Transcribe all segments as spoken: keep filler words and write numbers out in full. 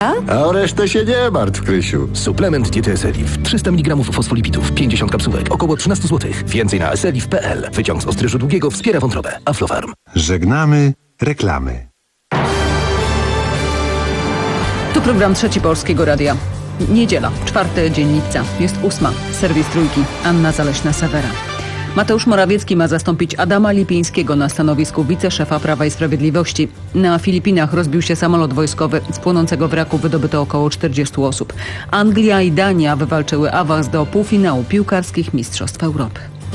A o resztę się nie martw, Krysiu. Suplement diety Eseliv. trzysta miligramów fosfolipidów, pięćdziesiąt kapsułek, około trzynaście złotych. Więcej na eseliv kropka p l. Wyciąg z ostryżu długiego wspiera wątrobę. Aflofarm. Żegnamy reklamy. To program Trzeci Polskiego Radia. Niedziela, czwarty dzień lipca. Jest ósma. Serwis Trójki. Anna Zaleśna-Sewera. Mateusz Morawiecki ma zastąpić Adama Lipińskiego na stanowisku wiceszefa Prawa i Sprawiedliwości. Na Filipinach rozbił się samolot wojskowy. Z płonącego wraku wydobyto około czterdziestu osób. Anglia i Dania wywalczyły awans do półfinału piłkarskich Mistrzostw Europy.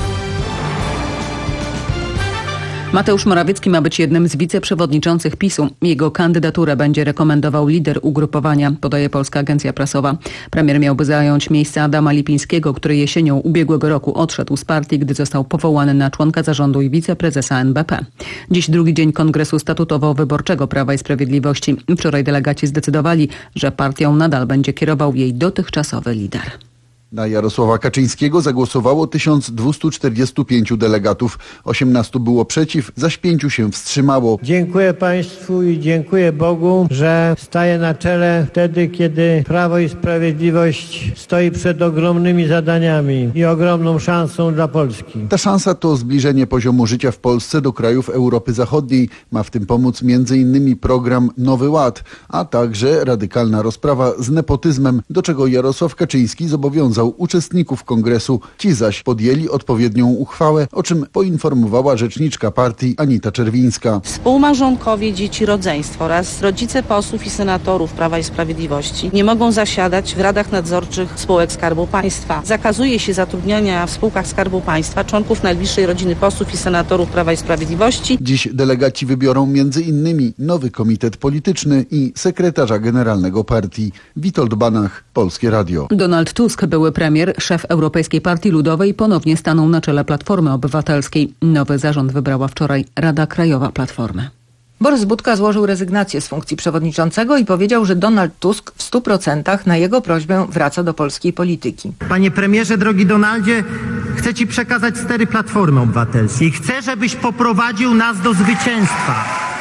Mateusz Morawiecki ma być jednym z wiceprzewodniczących PiSu. Jego kandydaturę będzie rekomendował lider ugrupowania, podaje Polska Agencja Prasowa. Premier miałby zająć miejsce Adama Lipińskiego, który jesienią ubiegłego roku odszedł z partii, gdy został powołany na członka zarządu i wiceprezesa N B P. Dziś drugi dzień Kongresu Statutowo-Wyborczego Prawa i Sprawiedliwości. Wczoraj delegaci zdecydowali, że partią nadal będzie kierował jej dotychczasowy lider. Na Jarosława Kaczyńskiego zagłosowało tysiąc dwieście czterdzieści pięć delegatów. osiemnastu było przeciw, zaś pięciu się wstrzymało. Dziękuję Państwu i dziękuję Bogu, że staję na czele wtedy, kiedy Prawo i Sprawiedliwość stoi przed ogromnymi zadaniami i ogromną szansą dla Polski. Ta szansa to zbliżenie poziomu życia w Polsce do krajów Europy Zachodniej. Ma w tym pomóc między innymi program Nowy Ład, a także radykalna rozprawa z nepotyzmem, do czego Jarosław Kaczyński zobowiązał uczestników kongresu. Ci zaś podjęli odpowiednią uchwałę, o czym poinformowała rzeczniczka partii Anita Czerwińska. Współmałżonkowie, dzieci, rodzeństwo oraz rodzice posłów i senatorów Prawa i Sprawiedliwości nie mogą zasiadać w radach nadzorczych spółek Skarbu Państwa. Zakazuje się zatrudniania w spółkach Skarbu Państwa członków najbliższej rodziny posłów i senatorów Prawa i Sprawiedliwości. Dziś delegaci wybiorą między innymi nowy komitet polityczny i sekretarza generalnego partii. Witold Banach, Polskie Radio. Donald Tusk, były premier, szef Europejskiej Partii Ludowej, ponownie stanął na czele Platformy Obywatelskiej. Nowy zarząd wybrała wczoraj Rada Krajowa Platformy. Borys Budka złożył rezygnację z funkcji przewodniczącego i powiedział, że Donald Tusk w stu procentach na jego prośbę wraca do polskiej polityki. Panie premierze, drogi Donaldzie, chcę Ci przekazać stery Platformy Obywatelskiej. Chcę, żebyś poprowadził nas do zwycięstwa.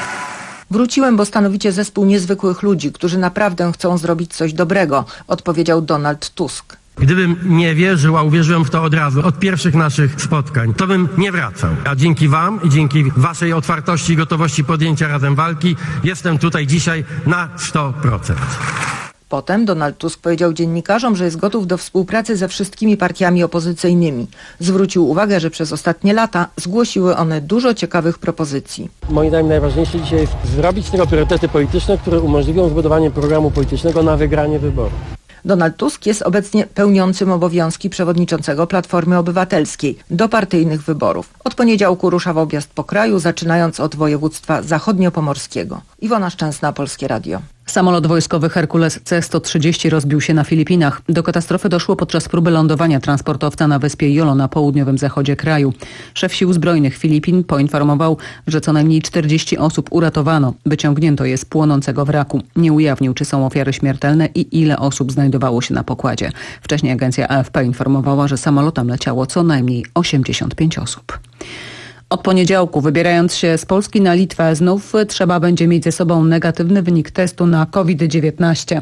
Wróciłem, bo stanowicie zespół niezwykłych ludzi, którzy naprawdę chcą zrobić coś dobrego, odpowiedział Donald Tusk. Gdybym nie wierzył, a uwierzyłem w to od razu, od pierwszych naszych spotkań, to bym nie wracał. A dzięki Wam i dzięki Waszej otwartości i gotowości podjęcia razem walki jestem tutaj dzisiaj na sto procent. Potem Donald Tusk powiedział dziennikarzom, że jest gotów do współpracy ze wszystkimi partiami opozycyjnymi. Zwrócił uwagę, że przez ostatnie lata zgłosiły one dużo ciekawych propozycji. Moim zdaniem najważniejsze dzisiaj jest zrobić z tego priorytety polityczne, które umożliwią zbudowanie programu politycznego na wygranie wyborów. Donald Tusk jest obecnie pełniącym obowiązki przewodniczącego Platformy Obywatelskiej do partyjnych wyborów. Od poniedziałku rusza w objazd po kraju, zaczynając od województwa zachodniopomorskiego. Iwona Szczęsna, Polskie Radio. Samolot wojskowy Herkules C sto trzydzieści rozbił się na Filipinach. Do katastrofy doszło podczas próby lądowania transportowca na wyspie Jolo na południowym zachodzie kraju. Szef Sił Zbrojnych Filipin poinformował, że co najmniej czterdzieści osób uratowano. Wyciągnięto je z płonącego wraku. Nie ujawnił, czy są ofiary śmiertelne i ile osób znajdowało się na pokładzie. Wcześniej agencja A F P informowała, że samolotem leciało co najmniej osiemdziesiąt pięć osób. Od poniedziałku, wybierając się z Polski na Litwę, znów trzeba będzie mieć ze sobą negatywny wynik testu na COVID dziewiętnaście.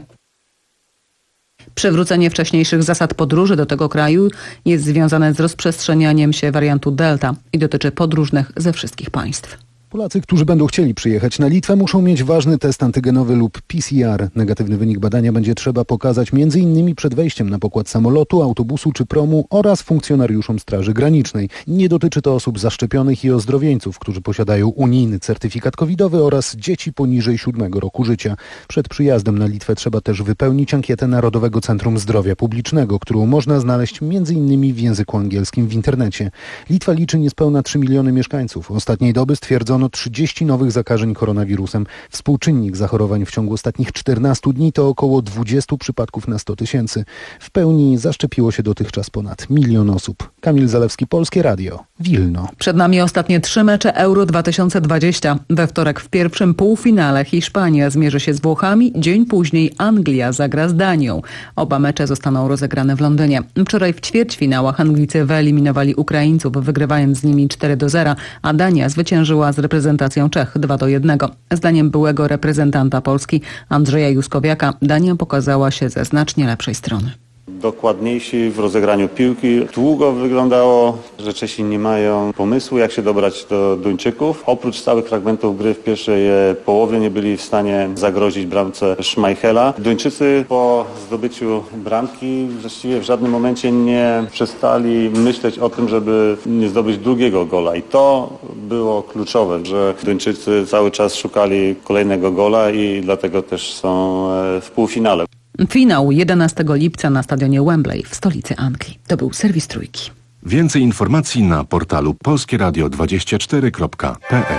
Przywrócenie wcześniejszych zasad podróży do tego kraju jest związane z rozprzestrzenianiem się wariantu Delta i dotyczy podróżnych ze wszystkich państw. Polacy, którzy będą chcieli przyjechać na Litwę, muszą mieć ważny test antygenowy lub P C R. Negatywny wynik badania będzie trzeba pokazać m.in. przed wejściem na pokład samolotu, autobusu czy promu oraz funkcjonariuszom Straży Granicznej. Nie dotyczy to osób zaszczepionych i ozdrowieńców, którzy posiadają unijny certyfikat covidowy oraz dzieci poniżej siódmego roku życia. Przed przyjazdem na Litwę trzeba też wypełnić ankietę Narodowego Centrum Zdrowia Publicznego, którą można znaleźć m.in. w języku angielskim w internecie. Litwa liczy niespełna trzy miliony mieszkańców. Ostatniej doby stwierdzono trzydzieści nowych zakażeń koronawirusem. Współczynnik zachorowań w ciągu ostatnich czternastu dni to około dwadzieścia przypadków na sto tysięcy. W pełni zaszczepiło się dotychczas ponad milion osób. Kamil Zalewski, Polskie Radio, Wilno. Przed nami ostatnie trzy mecze Euro dwa tysiące dwadzieścia. We wtorek w pierwszym półfinale Hiszpania zmierzy się z Włochami, dzień później Anglia zagra z Danią. Oba mecze zostaną rozegrane w Londynie. Wczoraj w ćwierćfinałach Anglicy wyeliminowali Ukraińców, wygrywając z nimi cztery do zera, a Dania zwyciężyła z reprezentacją Czech dwa do jednego. Zdaniem byłego reprezentanta Polski Andrzeja Juskowiaka Dania pokazała się ze znacznie lepszej strony. Dokładniejsi w rozegraniu piłki. Długo wyglądało, że Czesi nie mają pomysłu, jak się dobrać do Duńczyków. Oprócz stałych fragmentów gry w pierwszej połowie nie byli w stanie zagrozić bramce Schmeichela. Duńczycy po zdobyciu bramki właściwie w żadnym momencie nie przestali myśleć o tym, żeby nie zdobyć drugiego gola. I to było kluczowe, że Duńczycy cały czas szukali kolejnego gola i dlatego też są w półfinale. Finał jedenastego lipca na stadionie Wembley w stolicy Anglii. To był serwis Trójki. Więcej informacji na portalu polskie radio dwadzieścia cztery kropka p l.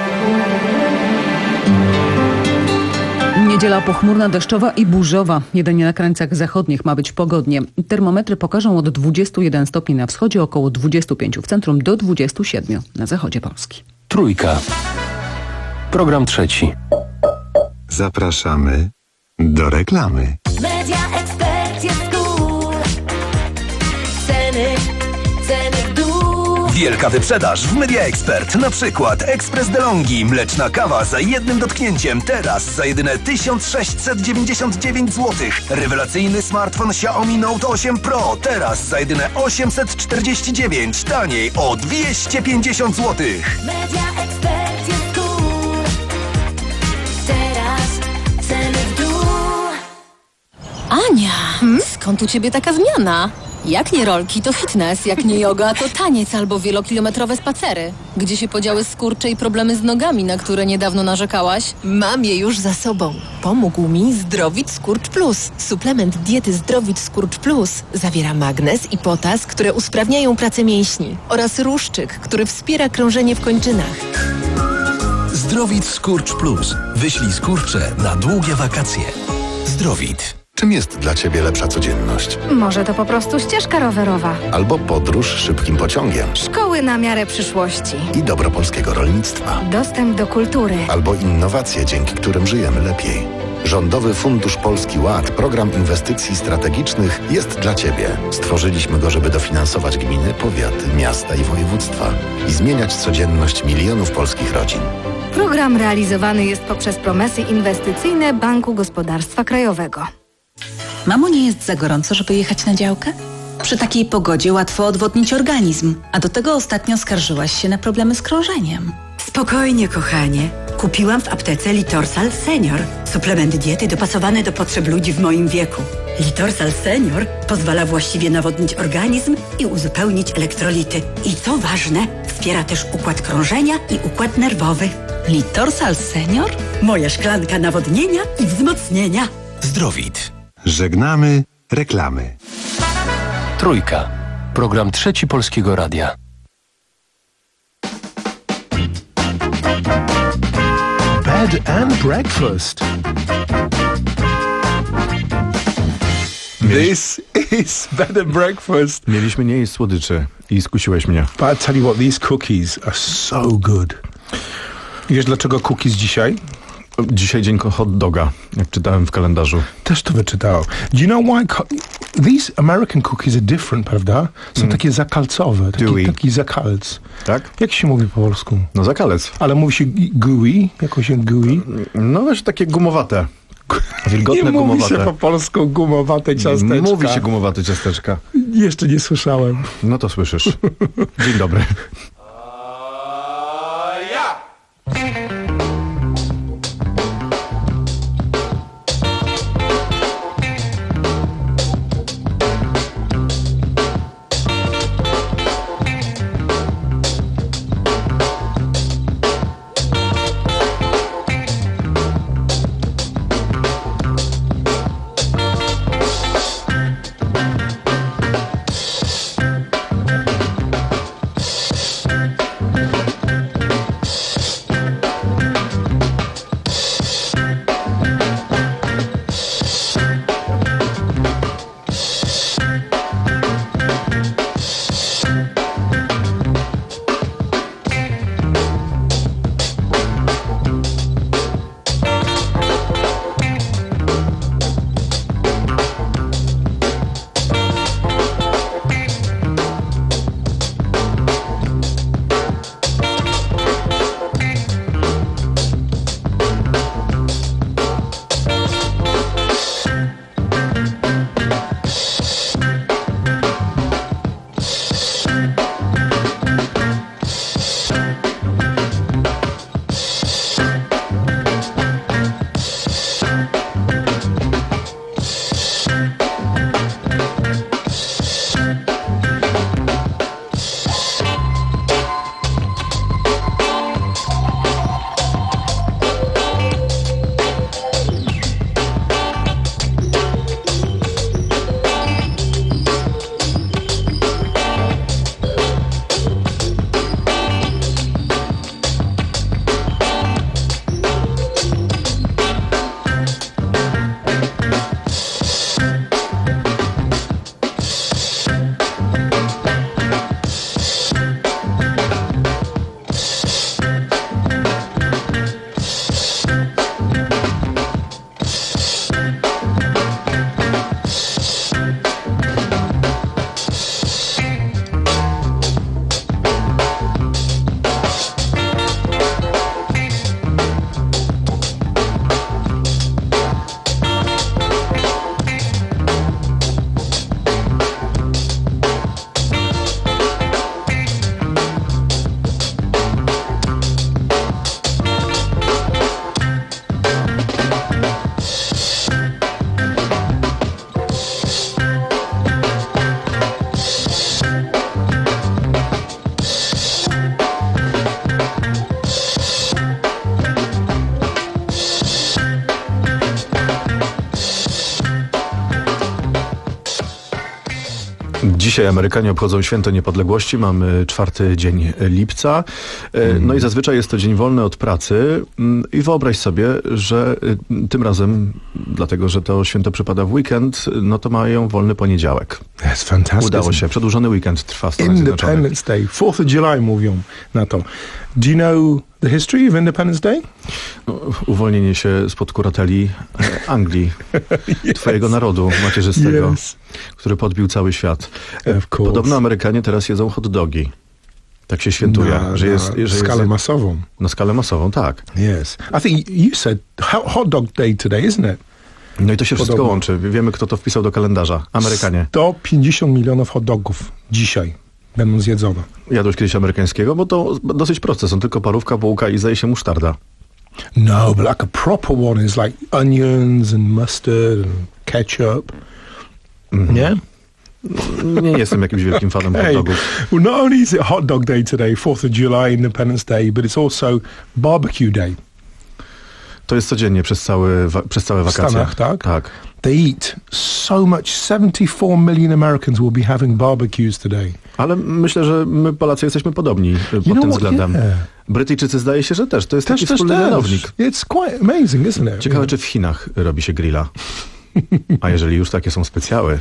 Niedziela pochmurna, deszczowa i burzowa. Jedynie na krańcach zachodnich ma być pogodnie. Termometry pokażą od dwudziestu jeden stopni na wschodzie, około dwudziestu pięciu w centrum, do dwudziestu siedmiu na zachodzie Polski. Trójka. Program trzeci. Zapraszamy do reklamy. Media Expert jest cool. Ceny, ceny w dół. Wielka wyprzedaż w Media Expert. Na przykład ekspres DeLonghi, mleczna kawa za jednym dotknięciem. Teraz za jedyne tysiąc sześćset dziewięćdziesiąt dziewięć złotych. Rewelacyjny smartfon Xiaomi Note osiem Pro. Teraz za jedyne osiemset czterdzieści dziewięć. Taniej o dwieście pięćdziesiąt złotych. Media Expert jest cool. Teraz ceny w dół. Ania, hmm? Skąd u ciebie taka zmiana? Jak nie rolki, to fitness, jak nie yoga, to taniec albo wielokilometrowe spacery. Gdzie się podziały skurcze i problemy z nogami, na które niedawno narzekałaś? Mam je już za sobą. Pomógł mi Zdrowit Skurcz Plus. Suplement diety Zdrowit Skurcz Plus zawiera magnez i potas, które usprawniają pracę mięśni, oraz ruszczyk, który wspiera krążenie w kończynach. Zdrowit Skurcz Plus. Wyślij skurcze na długie wakacje. Zdrowit. Czym jest dla Ciebie lepsza codzienność? Może to po prostu ścieżka rowerowa. Albo podróż szybkim pociągiem. Szkoły na miarę przyszłości. I dobro polskiego rolnictwa. Dostęp do kultury. Albo innowacje, dzięki którym żyjemy lepiej. Rządowy Fundusz Polski Ład, program inwestycji strategicznych, jest dla Ciebie. Stworzyliśmy go, żeby dofinansować gminy, powiaty, miasta i województwa i zmieniać codzienność milionów polskich rodzin. Program realizowany jest poprzez promesy inwestycyjne Banku Gospodarstwa Krajowego. Mamo, nie jest za gorąco, żeby jechać na działkę? Przy takiej pogodzie łatwo odwodnić organizm, a do tego ostatnio skarżyłaś się na problemy z krążeniem. Spokojnie, kochanie. Kupiłam w aptece Litorsal Senior. Suplement diety dopasowany do potrzeb ludzi w moim wieku. Litorsal Senior pozwala właściwie nawodnić organizm i uzupełnić elektrolity. I co ważne, wspiera też układ krążenia i układ nerwowy. Litorsal Senior? Moja szklanka nawodnienia i wzmocnienia. Zdrowit. Żegnamy reklamy. Trójka. Program trzeci Polskiego Radia. Bed and breakfast. This is bed and breakfast. Mieliśmy nie jeść słodyczy i skusiłeś mnie. But I tell you what, these cookies are so good. Wiesz dlaczego cookies dzisiaj? Dzisiaj dzień hot doga, jak czytałem w kalendarzu. Też to wyczytałem. Do you know why co- these American cookies are different, prawda? Są mm. takie zakalcowe, taki, taki zakalc. Tak? Jak się mówi po polsku? No zakalec. Ale mówi się gooey? Jakoś jak gooey? No wiesz, takie gumowate. Wilgotne, nie gumowate. mówi się po polsku gumowate ciasteczka. Mówi się gumowate ciasteczka. Jeszcze nie słyszałem. No to słyszysz. Dzień dobry. Dzisiaj Amerykanie obchodzą święto niepodległości, mamy czwarty dzień lipca, no i zazwyczaj jest to dzień wolny od pracy i wyobraź sobie, że tym razem, dlatego że to święto przypada w weekend, no to mają wolny poniedziałek. That's fantastic. Udało się, przedłużony weekend trwa w Stanach Zjednoczonych. Independence Day, fourth of July mówią na to. Do you know the history of Independence Day? No, uwolnienie się spod kurateli Anglii, yes. twojego narodu macierzystego, yes. który podbił cały świat. Podobno Amerykanie teraz jedzą hot dogi. Tak się świętuje. Na, że jest, na że skalę jest, masową. Na skalę masową, tak. Yes. I think you said hot dog day today, isn't it? No i to się Podobno. wszystko łączy. Wiemy, kto to wpisał do kalendarza. Amerykanie. sto pięćdziesiąt milionów hot dogów dzisiaj będą zjedzone. Jadłeś kiedyś amerykańskiego? Bo to dosyć proste. Są tylko parówka, bułka i zdaje się musztarda. No, but like a proper one is like onions and mustard and ketchup. Mm-hmm. Nie? Nie jestem jakimś wielkim fanem hot Hey, dogów. well, not only is it hot dog day today, fourth of July, Independence Day, but it's also barbecue day. To jest codziennie przez, cały, wa- przez całe wakacje. W Stanach, tak? Tak. They eat so much. seventy-four million Americans will be having barbecues today. Ale myślę, że my Polacy jesteśmy podobni pod You tym know względem. Yeah. Brytyjczycy zdaje się, że też. To jest Też, taki też, wspólny też. mianownik. It's quite amazing, isn't it? Ciekawe, Yeah. czy w Chinach robi się grilla. A jeżeli już takie są specjały.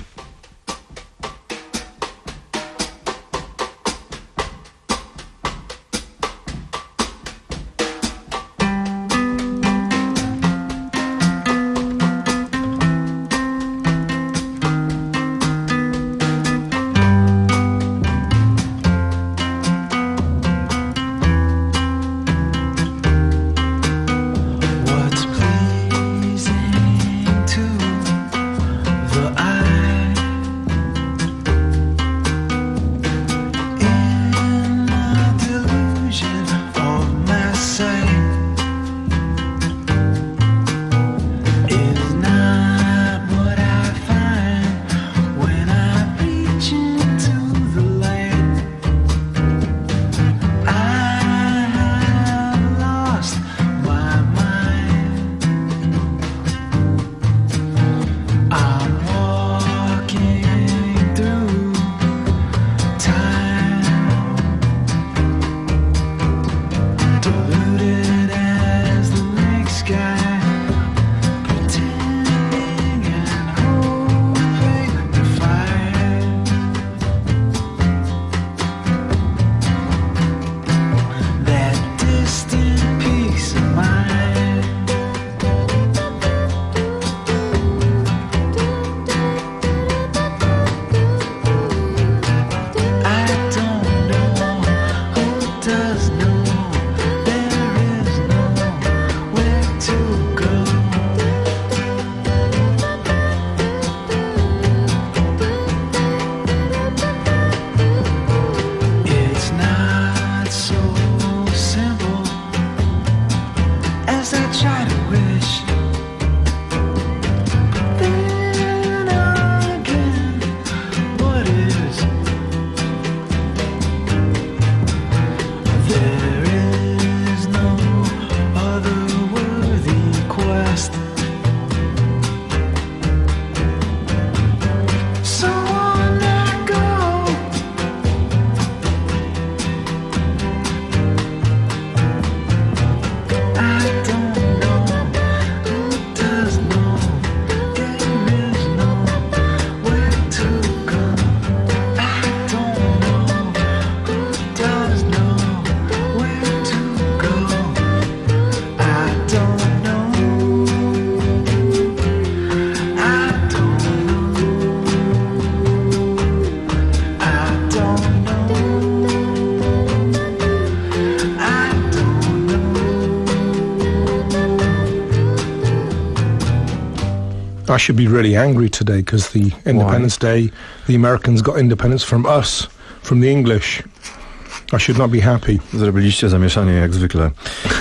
I should be really angry today because the Independence Why? Day, the Americans got independence from us, from the English. I should not be happy. Zrobiliście zamieszanie jak zwykle.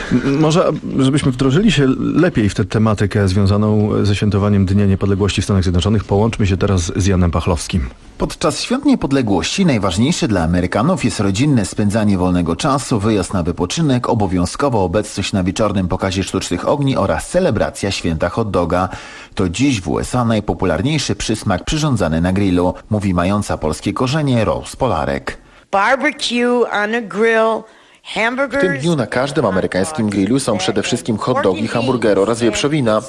Może, żebyśmy wdrożyli się lepiej w tę tematykę związaną ze świętowaniem Dnia Niepodległości w Stanach Zjednoczonych, połączmy się teraz z Janem Pachlowskim. Podczas Świąt Niepodległości najważniejsze dla Amerykanów jest rodzinne spędzanie wolnego czasu, wyjazd na wypoczynek, obowiązkowa obecność na wieczornym pokazie sztucznych ogni oraz celebracja święta hot doga. To dziś w U S A najpopularniejszy przysmak przyrządzany na grillu, mówi mająca polskie korzenie Rose Polarek. Barbecue on a grill. W tym dniu na każdym amerykańskim grillu są przede wszystkim hot dogi, hamburgery oraz wieprzowina.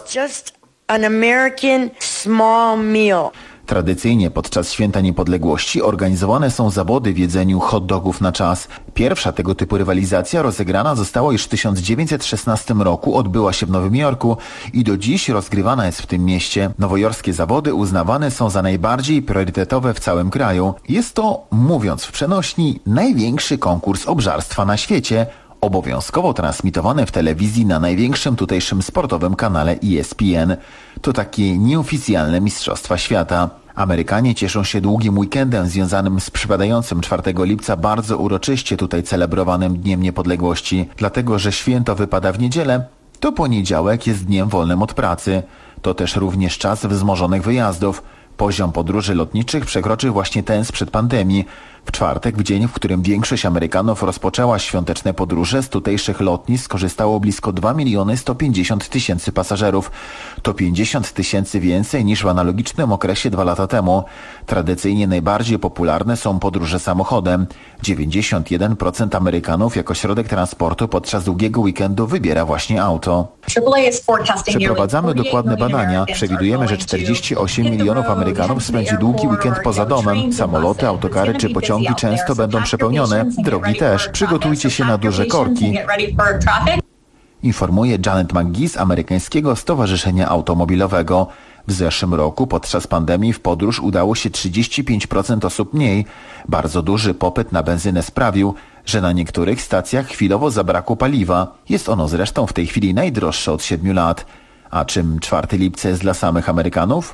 Tradycyjnie podczas Święta Niepodległości organizowane są zawody w jedzeniu hot dogów na czas. Pierwsza tego typu rywalizacja rozegrana została już w tysiąc dziewięćset szesnastym roku, odbyła się w Nowym Jorku i do dziś rozgrywana jest w tym mieście. Nowojorskie zawody uznawane są za najbardziej priorytetowe w całym kraju. Jest to, mówiąc w przenośni, największy konkurs obżarstwa na świecie, obowiązkowo transmitowane w telewizji na największym tutejszym sportowym kanale E S P N. To takie nieoficjalne mistrzostwa świata. Amerykanie cieszą się długim weekendem związanym z przypadającym czwartego lipca bardzo uroczyście tutaj celebrowanym Dniem Niepodległości. Dlatego, że święto wypada w niedzielę, to poniedziałek jest dniem wolnym od pracy. To też również czas wzmożonych wyjazdów. Poziom podróży lotniczych przekroczy właśnie ten sprzed pandemii. W czwartek, w dzień, w którym większość Amerykanów rozpoczęła świąteczne podróże, z tutejszych lotnisk skorzystało blisko dwa miliony sto pięćdziesiąt tysięcy pasażerów. To pięćdziesiąt tysięcy więcej niż w analogicznym okresie dwa lata temu. Tradycyjnie najbardziej popularne są podróże samochodem. dziewięćdziesiąt jeden procent Amerykanów jako środek transportu podczas długiego weekendu wybiera właśnie auto. Przeprowadzamy dokładne badania. Przewidujemy, że czterdzieści osiem milionów Amerykanów spędzi długi weekend poza domem. Samoloty, autokary czy pociągi często będą przepełnione, drogi też. Przygotujcie się na duże korki. Informuje Janet McGee z Amerykańskiego Stowarzyszenia Automobilowego. W zeszłym roku podczas pandemii w podróż udało się trzydzieści pięć procent osób mniej. Bardzo duży popyt na benzynę sprawił, że na niektórych stacjach chwilowo zabrakło paliwa. Jest ono zresztą w tej chwili najdroższe od siedmiu lat. A czym czwartego lipca jest dla samych Amerykanów?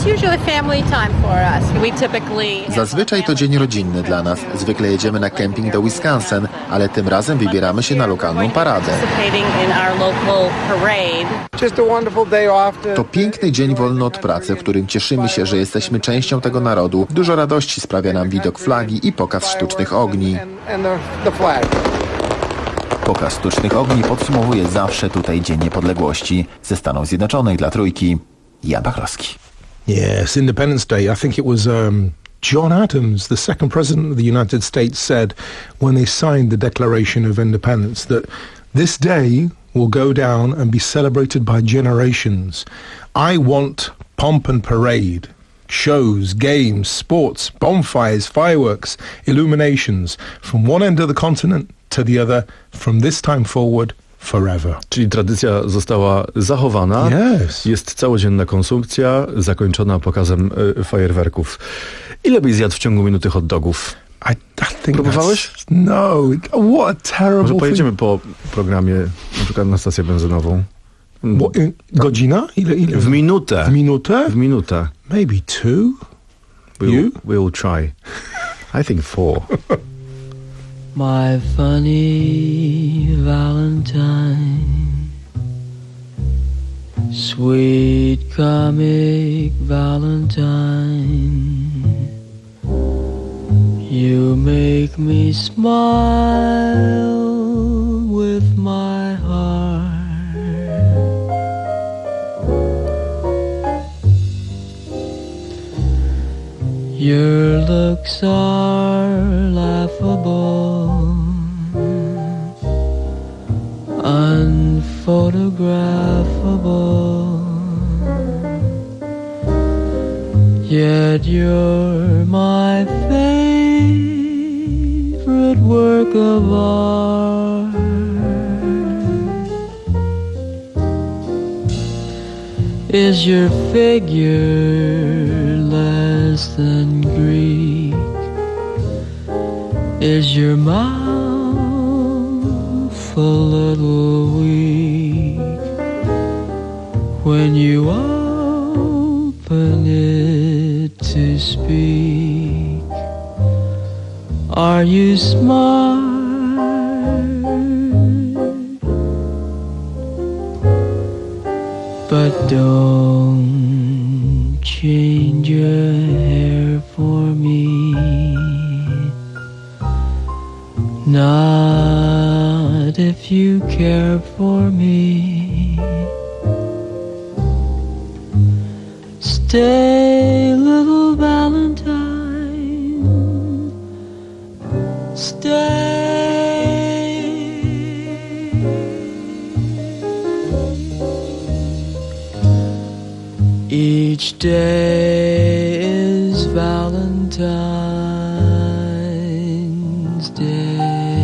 Zazwyczaj to dzień rodzinny dla nas. Zwykle jedziemy na kemping do Wisconsin, ale tym razem wybieramy się na lokalną paradę. To piękny dzień wolny od pracy, w którym cieszymy się, że jesteśmy częścią tego narodu. Dużo radości sprawia nam widok flagi i pokaz sztucznych ogni. Pokaz sztucznych ogni podsumowuje zawsze tutaj Dzień Niepodległości. Ze Stanów Zjednoczonych dla Trójki, Jan Pachlowski. Yes, Independence Day. I think it was um, John Adams, the second president of the United States, said when they signed the Declaration of Independence that this day will go down and be celebrated by generations. I want pomp and parade. Shows, games, sports, bonfires, fireworks, illuminations from one end of the continent to the other, from this time forward, forever. Czyli tradycja została zachowana. Yes. Jest całodzienna konsumpcja, zakończona pokazem y, fajerwerków. Ile byś zjadł w ciągu minuty hot dogów? I, I think Próbowałeś? No, what a terrible Może pojedziemy thing. po programie na przykład na stację benzynową. What, in, godzina? Ile, ile? W minutę. W minutę? W minutę. Maybe two? We'll, You? we'll try. I think four. My funny Valentine, sweet comic Valentine, you make me smile with my heart. Your looks are laughable, unphotographable, yet you're my favorite work of art. Is your figure less than Greek? Is your mouth a little weak when you open it to speak? Are you smart Don't change your hair for me, not if you care for me. Stay, little Valentine, stay. Each day is Valentine's Day.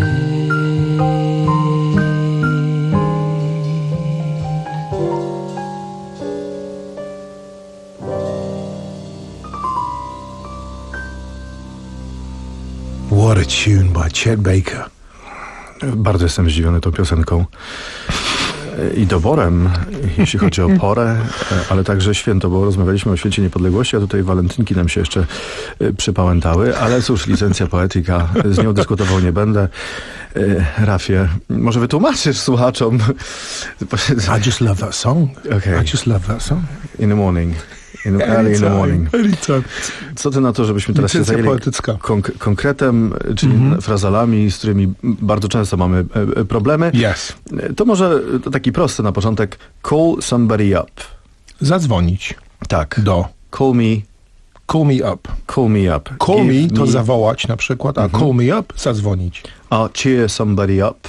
What a tune by Chet Baker. Bardzo jestem zdziwiony tą piosenką i doborem, jeśli chodzi o porę, ale także święto, bo rozmawialiśmy o Święcie Niepodległości, a tutaj walentynki nam się jeszcze przypałętały, ale cóż, licencja poetyka, z nią dyskutował nie będę. Rafie, może wytłumaczysz słuchaczom? I just love that song. Okay. I just love that song. In the morning. In, early in the morning. Anytime. Co ty na to, żebyśmy teraz się zajęli konk- konkretem, czyli mm-hmm. frazalami, z którymi bardzo często mamy e, problemy. Yes. To może to taki prosty na początek. Call somebody up. Zadzwonić. Tak. Do. Call me. Call me up. Call me up. Call Give me to me... zawołać na przykład, a mm-hmm. call me up zadzwonić. A cheer somebody up.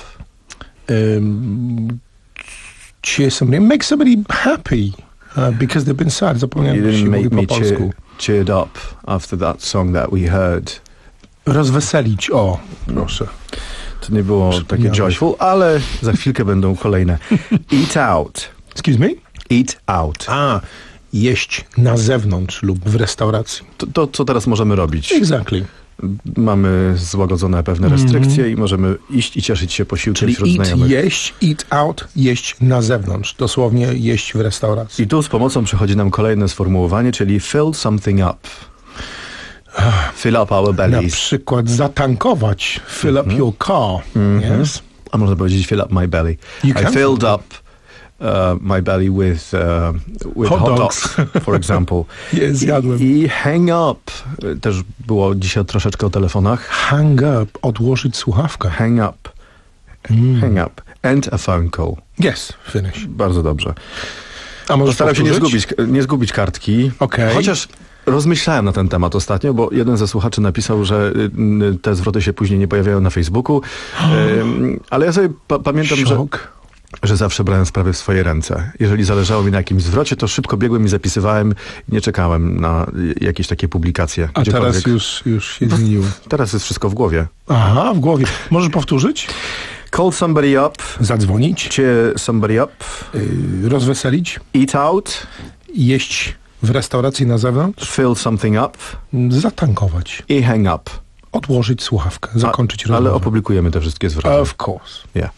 Um, cheer somebody. Make somebody happy. Uh, because they've been sad. Zapomniałem, You że się didn't mówi make po me polsku. cheer, cheered up after that song that we heard. Rozweselić, o, proszę. To nie było takie joyful, ale za chwilkę będą kolejne. Eat out. Excuse me? Eat out. A, jeść na zewnątrz lub w restauracji. To, to co teraz możemy robić? Exactly. Mamy złagodzone pewne restrykcje mm-hmm. i możemy iść i cieszyć się posiłkiem Czyli wśród eat, znajomych. jeść, eat out, jeść na zewnątrz. Dosłownie jeść w restauracji. I tu z pomocą przychodzi nam kolejne sformułowanie, czyli fill something up. Fill up our bellies. Na przykład zatankować. Fill mm-hmm. up your car. Mm-hmm. Yes. A można powiedzieć fill up my belly. You I can filled up uh, my belly with, uh, with hot, hot dogs, dogs for example. Yes, zjadłem. I, I hang up. Też było dzisiaj troszeczkę o telefonach. Hang up. Odłożyć słuchawkę. Hang up. Mm. Hang up. And a phone call. Yes, finish. Bardzo dobrze. A może Postaram się nie zgubić, nie zgubić kartki. Okay. Chociaż rozmyślałem na ten temat ostatnio, bo jeden ze słuchaczy napisał, że te zwroty się później nie pojawiają na Facebooku. Ale ja sobie pa- pamiętam, że, że zawsze brałem sprawę w swoje ręce. Jeżeli zależało mi na jakimś zwrocie, to szybko biegłem i zapisywałem. Nie czekałem na jakieś takie publikacje. A teraz już, już się zmieniło. Teraz jest wszystko w głowie. Aha, w głowie. Możesz powtórzyć? Call somebody up. Zadzwonić. Cheer somebody up. Yy, rozweselić. Eat out. Jeść w restauracji na zewnątrz. Fill something up. Zatankować. I hang up. Odłożyć słuchawkę. Zakończyć rozmowę. Ale opublikujemy te wszystkie zwroty. Of course. Yeah.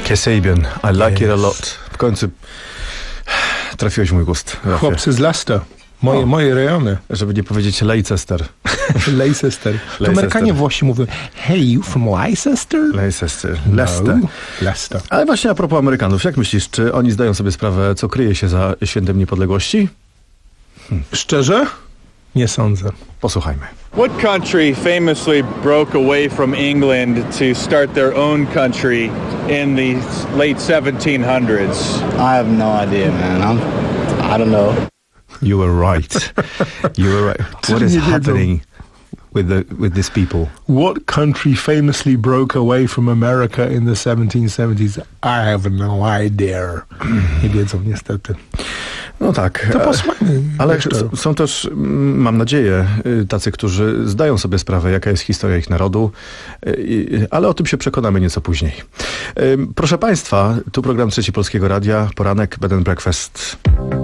Kasabian, I like it a lot. W końcu trafiłeś w mój gust. Rafie. Chłopcy z Leicester. Moje, moje rejony. Żeby nie powiedzieć Leicester. Leicester. To Amerykanie Włosi mówią, hey, you from Leicester? Leicester. Leicester. No. Leicester. Ale właśnie a propos Amerykanów, jak myślisz, czy oni zdają sobie sprawę, co kryje się za Świętem Niepodległości? Hmm. Szczerze? Nie sądzę. Posłuchajmy. What country famously broke away from England to start their own country in the late seventeen hundreds? I have no idea, man. I'm, I don't know. You were right. You were right. What is happening with the with these people? What country famously broke away from America in the seventeen seventies? I have no idea. Nie wiedzą niestety. No tak. To posłuchajmy. Ale są też, mam nadzieję, tacy, którzy zdają sobie sprawę, jaka jest historia ich narodu, ale o tym się przekonamy nieco później. Proszę Państwa, tu program Trzeci Polskiego Radia, poranek, Bed and Breakfast.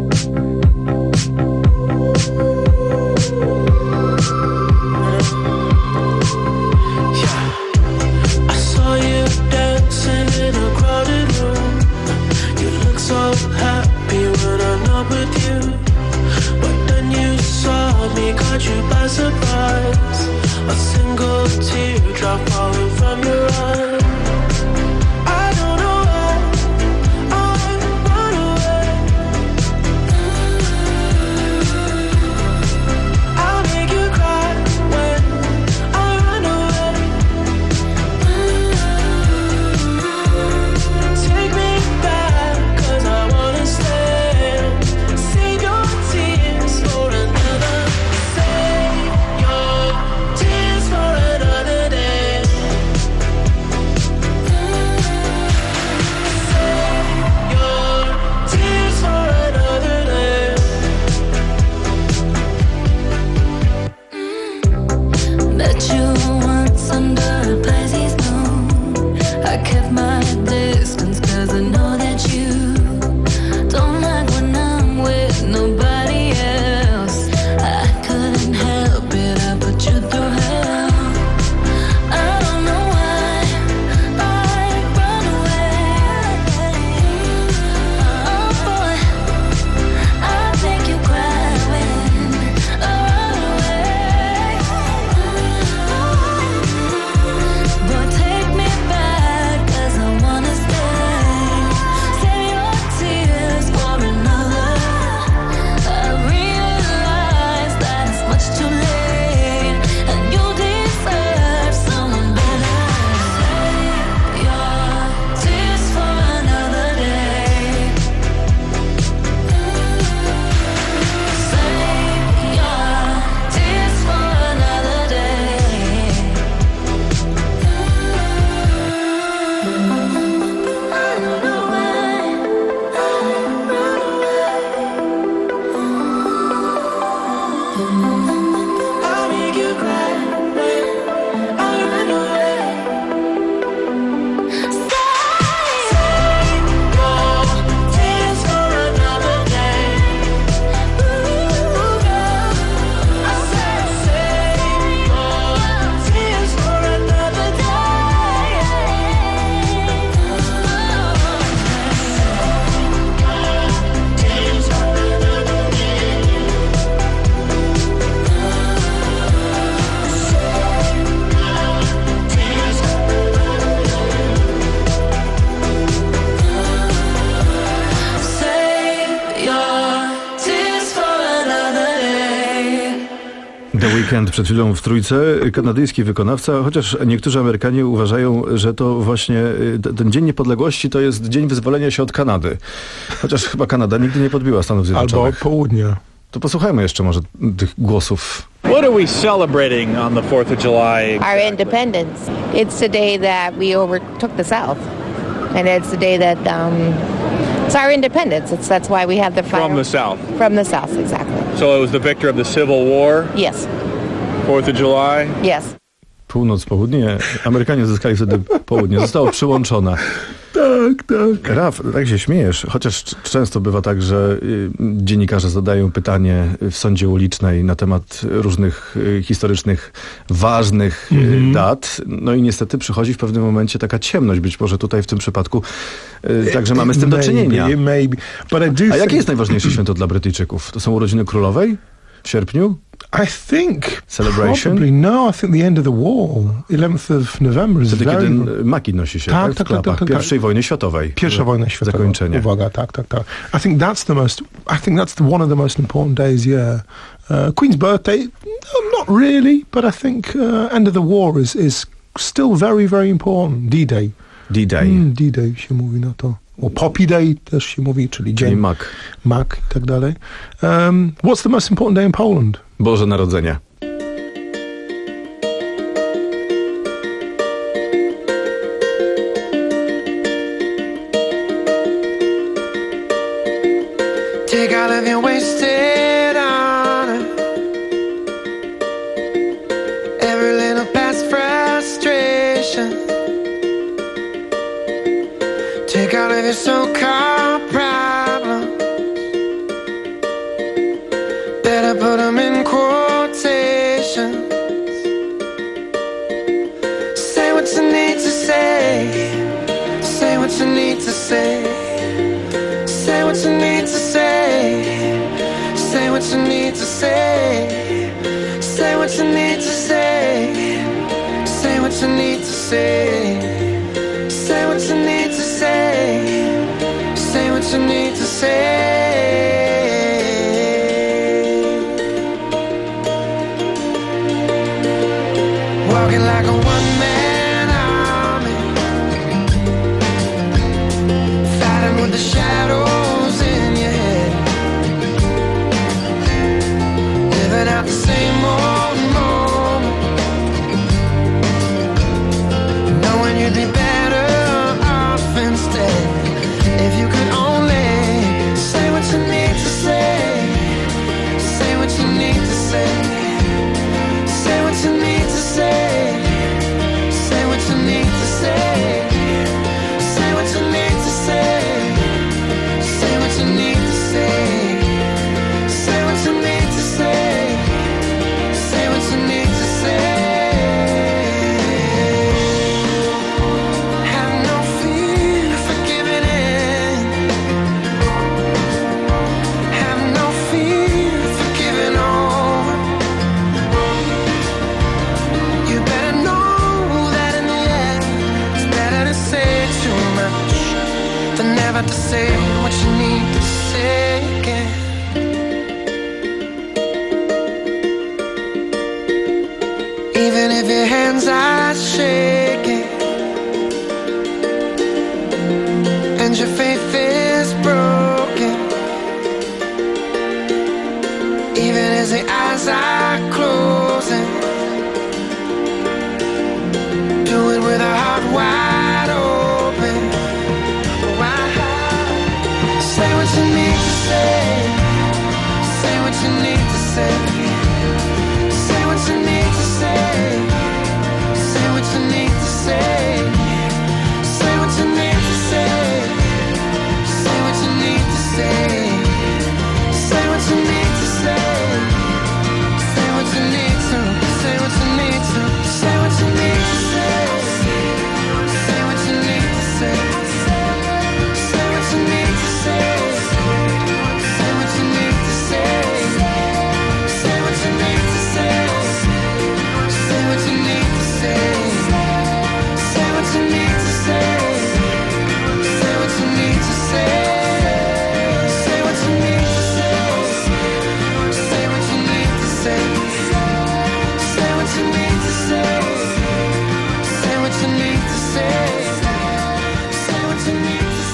Caught you by surprise, a single teardrop falling from your eye. I don't know why I run away. I'll make you cry when I run away. Take me back, 'cause I wanna stay. Save your tears for another. Weekend przed chwilą w Trójce, kanadyjski wykonawca, chociaż niektórzy Amerykanie uważają, że to właśnie ten Dzień Niepodległości to jest dzień wyzwolenia się od Kanady. Chociaż chyba Kanada nigdy nie podbiła Stanów Zjednoczonych. Albo południa. To posłuchajmy jeszcze może tych głosów. What are we celebrating on the fourth of July? Our independence. It's the day that we overtook the South. And it's the day that um, it's our independence. It's, that's why we have the fire. From the South. From the South, exactly. So it was the victor of the Civil War? Yes. fourth of July? Yes. Północ, południe. Amerykanie zyskali wtedy południe. Zostało przyłączone. Tak, tak. Raf, tak się śmiejesz, chociaż c- często bywa tak, że y, dziennikarze zadają pytanie w sądzie ulicznej na temat różnych y, historycznych, ważnych y, Mhm. dat. No i niestety przychodzi w pewnym momencie taka ciemność, być może tutaj w tym przypadku. Y, także mamy z tym do czynienia. Maybe, maybe. But I do A jakie think- jest najważniejsze święto dla Brytyjczyków? To są urodziny królowej? W sierpniu? I think Celebration? probably no. I think the end of the war, eleventh of November is Wtedy, very. kiedy maki nosi się Tak, tak, w tak, tak, klapach tak, tak. pierwszej wojny światowej. Pierwsza wojna światowa. Zakończenie. Uwaga, tak, tak, tak. I think that's the most. I think that's the, one of the most important days. Yeah, uh, Queen's birthday. No, not really, but I think uh, end of the war is is still very, very important. D-Day. D-Day. Mm, D-Day się mówi na to. O Poppy Day też się mówi, czyli dzień Czyli mak. mak i tak dalej. Um, what's the most important day in Poland? Boże Narodzenie. Take all of your wasted honor, every little past frustration. Take all of your so-called problems, better put them in quotations. Say what you need to say, say what you need to say. Say what you need to say. Say what you need to say. Say what you need to say. Say what you need to say. Say what you need to say. Say what you need to say. Walking like a one-man army, fighting with the shadows in your head, living out the same old moment, knowing you'd be better off instead if you could only say what you need to say. Say what you need to say. Say what you need to say. Say what you need to say. Say what you need to say. Say what you need to say. Say what you need to say. Say what you need to say. Have no fear for giving in. Have no fear for giving over. You better know that in the end it's better to say too much than never to say what you need to say again. Even if your hands are shaking and your faith is broken, even as the eyes are closing, do it with a heart wide open. Wide. Say what you need to say. Say what you need to say. Say what you need to say. Say what you need to say. Say what you need to say. Say what you need to say. Say what you need to say. Say what you need to. Say what you need to. Say what you need to say. Say what you need to say. Say what you need to say. Say what you need to say. Say what you need to say. Say what you need to say. Say what you need to say. Say what you need to say. Say what you need to say. Say what you need to say. Say what you need to say. Say what you need to say. Say what you need to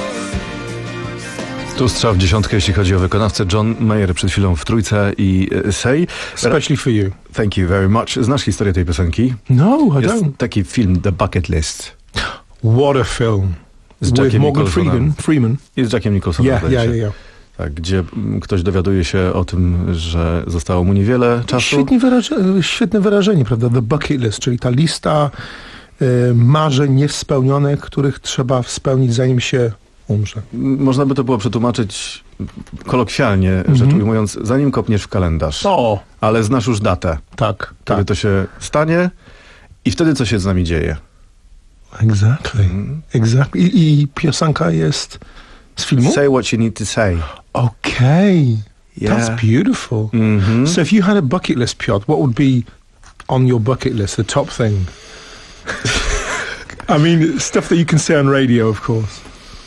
say. Tu strzał w dziesiątkę, jeśli chodzi o wykonawcę. John Mayer przed chwilą w trójce i e, Say. Especially for you. Thank you very much. Znasz historię tej piosenki? No, I Jest don't. taki film The Bucket List. What a film. Z With Jackiem Morgan Nicholsonem. Freeman. Freeman. I z Jackiem Nicholsonem. Yeah, zdaje yeah, się. yeah, Tak, gdzie mm, ktoś dowiaduje się o tym, że zostało mu niewiele czasu. Świetnie wyraże- świetne wyrażenie, prawda? The bucket list, czyli ta lista y, marzeń niespełnionych, których trzeba spełnić, zanim się umrze. Można by to było przetłumaczyć kolokwialnie, mm-hmm. rzecz ujmując, zanim kopniesz w kalendarz. O. Ale znasz już datę. Tak, kiedy tak. to się stanie i wtedy co się z nami dzieje. Exactly. Mm. Exactly. I, I piosenka jest z filmu? Say what you need to say. Okay. Yeah. That's beautiful. Mm-hmm. So if you had a bucket list, Piotr, what would be on your bucket list, the top thing? I mean, stuff that you can say on radio, of course.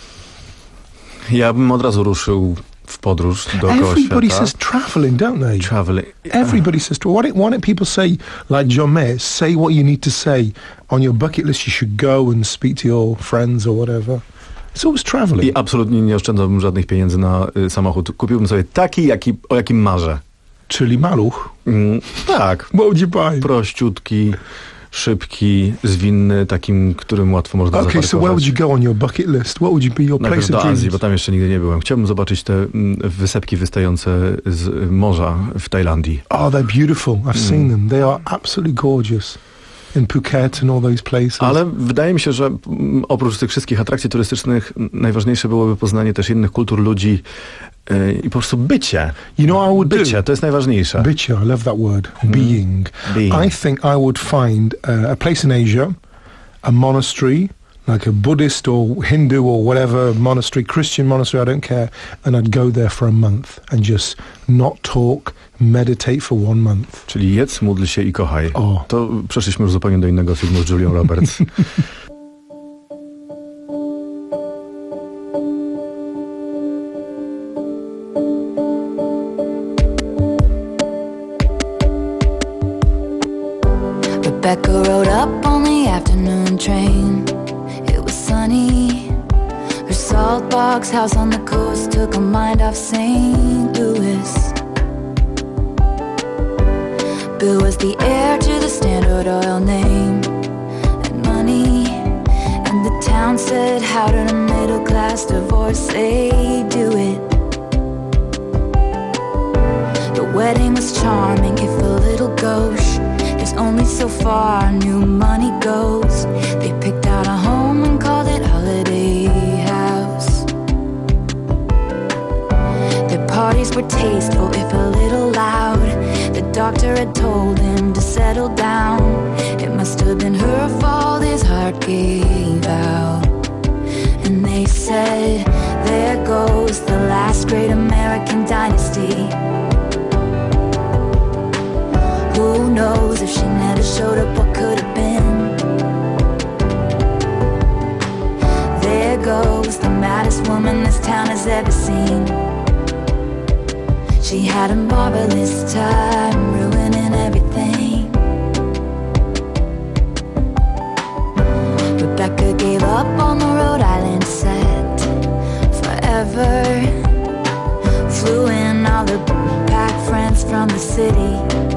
Ja bym od razu ruszył w podróż dookoła Everybody świata. says traveling, don't they? Traveling. Everybody says, why don't, why don't people say, like John Mayer, say what you need to say on your bucket list, you should go and speak to your friends or whatever. It's always traveling. I absolutnie nie oszczędzałbym żadnych pieniędzy na y, samochód. Kupiłbym sobie taki, jaki, o jakim marzę. Czyli maluch? Mm, tak. What would you buy? Prościutki, szybki, zwinny, takim, którym łatwo można okay, zaparkować. So where would you go on your bucket list? What would you be your Najpierw place do of dreams? Azji, bo tam jeszcze nigdy nie byłem. Chciałbym zobaczyć te mm, wysepki wystające z morza w Tajlandii. Oh, they're beautiful. I've mm. seen them. They are absolutely gorgeous. In Phuket and all those places. Ale wydaje mi się, że mm, oprócz tych wszystkich atrakcji turystycznych najważniejsze byłoby poznanie też innych kultur, ludzi yy, i po prostu bycie. You know, I would bycie, do? to jest najważniejsze. Bycie, I love that word. Mm. Being. Being. I think I would find uh, a place in Asia, a monastery, like a Buddhist or Hindu or whatever monastery, Christian monastery, I don't care, and I'd go there for a month and just not talk, meditate for one month. Czyli jedz, módl się i kochaj. O. To przeszliśmy już zupełnie do innego filmu z Julią Roberts. Rebecca rode up on the afternoon train. It was sunny. Her salt box house on the coast took her mind off Saint Louis. Bill was the heir to the Standard Oil name and money, and the town said, how did a middle class divorcee do it? The wedding was charming, if a little gauche. There's only so far new money goes. They picked out a home and called it Holiday House. Their parties were tasteful, if a little loud. The doctor had told him to settle down. It must have been her fault his heart gave out. And they said, there goes the last great American dynasty. Who knows if she never showed up, what could have been? There goes the maddest woman this town has ever seen. She had a marvelous time ruining everything. Rebecca gave up on the Rhode Island set forever. Flew in all her pack friends from the city.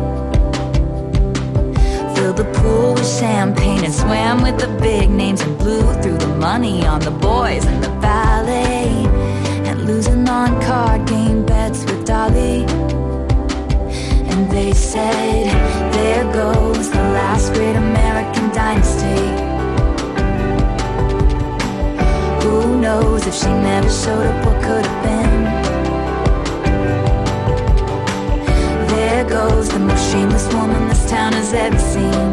Filled the pool with champagne and swam with the big names and blew through the money on the boys and the ballet, and losing on card game bets with Dolly. And they said, there goes the last great American dynasty. Who knows if she never showed up, what could have been? There goes the most shameless woman this town has ever seen.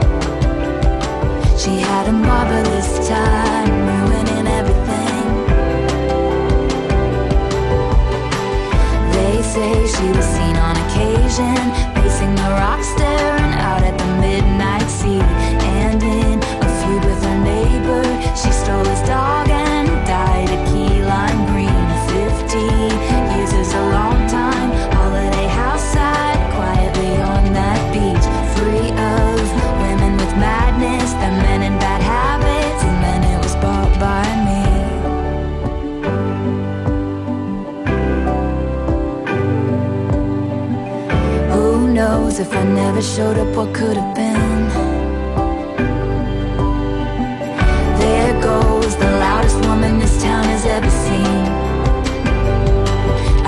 She had a marvelous time ruining everything. They say she was seen on occasion pacing the rocks, staring out at the midnight sea. And in a feud with her neighbor, she stole his dog and died a key lime green. Fifty years is a long time. Holiday house side, quietly on that beach, free of women with madness, the men in bad habits, and then it was bought by me. Who knows if I never showed up, what could have been? There goes the loudest woman this town has ever seen.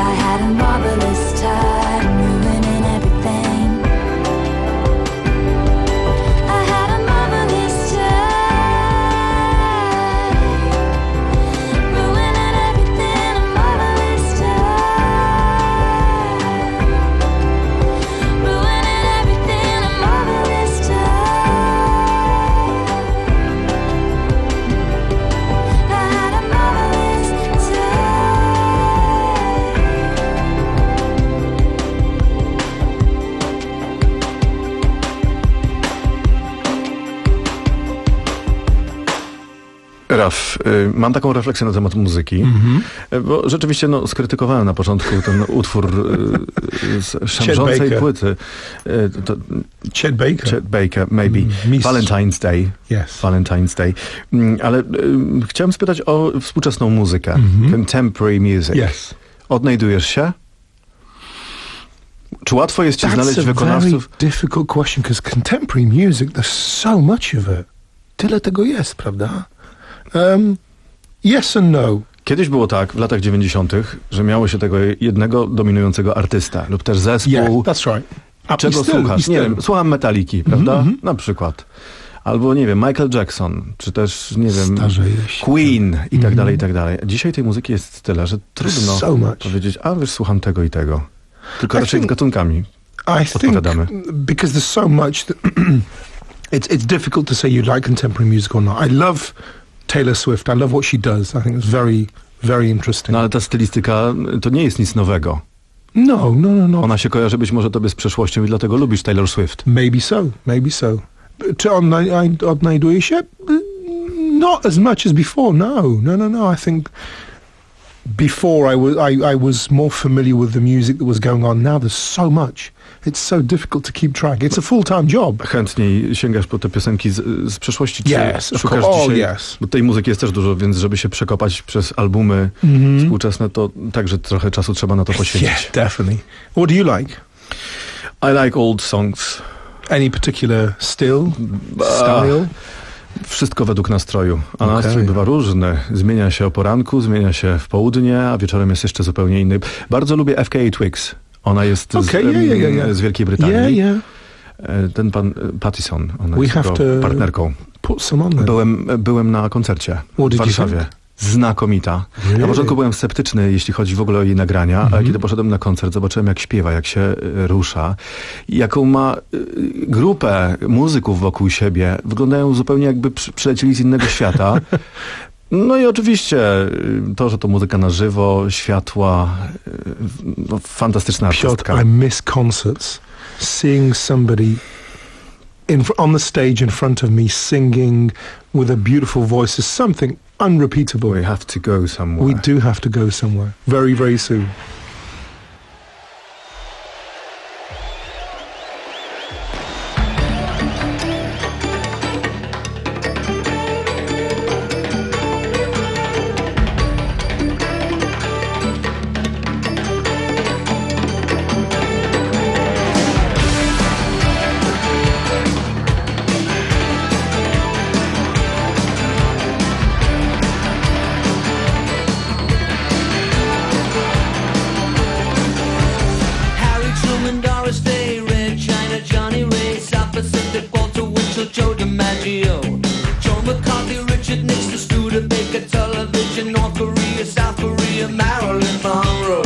Raf, y, mam taką refleksję na temat muzyki, mm-hmm. bo rzeczywiście no, skrytykowałem na początku ten utwór y, z szemrzącej płyty. Y, to, Chet Baker. Chet Baker, maybe. Mm, Valentine's Day. Yes. Valentine's Day. Mm, ale y, chciałem spytać o współczesną muzykę. Mm-hmm. Contemporary music. Yes. Odnajdujesz się? Czy łatwo jest ci That's znaleźć a wykonawców? very difficult question, because contemporary music, there's so much of it. Tyle tego jest, prawda? Um, yes and no. Kiedyś było tak, w latach dziewięćdziesiątych, że miało się tego jednego dominującego artysta lub też zespół. Yeah, that's right. Czego still, słuchasz? Nie wiem, słucham Metaliki, prawda? Mm-hmm. Na przykład. Albo, nie wiem, Michael Jackson, czy też, nie wiem, Queen i tak dalej, i tak dalej. Dzisiaj tej muzyki jest tyle, że trudno so much. powiedzieć, a wiesz, słucham tego i tego. Tylko I raczej think, gatunkami I odpowiadamy. think because there's so much that it's, it's difficult to say you like contemporary music or not. I love Taylor Swift. I love what she does. I think it's very, very interesting. No ale ta stylistyka to nie jest nic nowego. No, no, no, no. Ona się kojarzy być może tobie z przeszłością i dlatego lubisz Taylor Swift. Maybe so, maybe so. Czy odnaj- odnajduje się? Not as much as before, no. No, no, no. I think before I was, I, I was more familiar with the music that was going on. Now there's so much. It's so difficult to keep track. It's a full-time job. Chętniej sięgasz po te piosenki z, z przeszłości, czy yes, szukasz oh, dzisiaj, yes. bo tej muzyki jest też dużo, więc żeby się przekopać przez albumy mm-hmm. współczesne, to także trochę czasu trzeba na to poświęcić. Yeah, definitely. What do you like? I like old songs. Any particular still, style? Wszystko według nastroju, a Okay. nastrój bywa różny. Zmienia się o poranku, zmienia się w południe, a wieczorem jest jeszcze zupełnie inny. Bardzo lubię F K Twigs. Ona jest Okay, z, yeah, yeah, yeah, yeah. z Wielkiej Brytanii. Yeah, yeah. Ten pan Pattison, ona We jest have jego to partnerką. Put some on there. Byłem, byłem na koncercie What w did you Warszawie. think? Znakomita. Really? Na początku byłem sceptyczny, jeśli chodzi w ogóle o jej nagrania, Mhm. ale kiedy poszedłem na koncert, zobaczyłem jak śpiewa, jak się y, rusza, jaką ma y, grupę muzyków wokół siebie. Wyglądają zupełnie jakby przy, przylecieli z innego świata. No i oczywiście y, to, że to muzyka na żywo, światła, y, no, fantastyczna artystka. Piotr, I miss concerts. Seeing somebody in, on the stage in front of me singing with a beautiful voice is something unrepeatable. We have to go somewhere. We do have to go somewhere. Very, very soon. Harry Truman, Doris Day, Red China, Johnny Ray, South Pacific, Walter Winchell, Joe DiMaggio, Joe McCarthy, Richard Nixon, Studebaker, Television, North Korea, South Korea, Marilyn Monroe.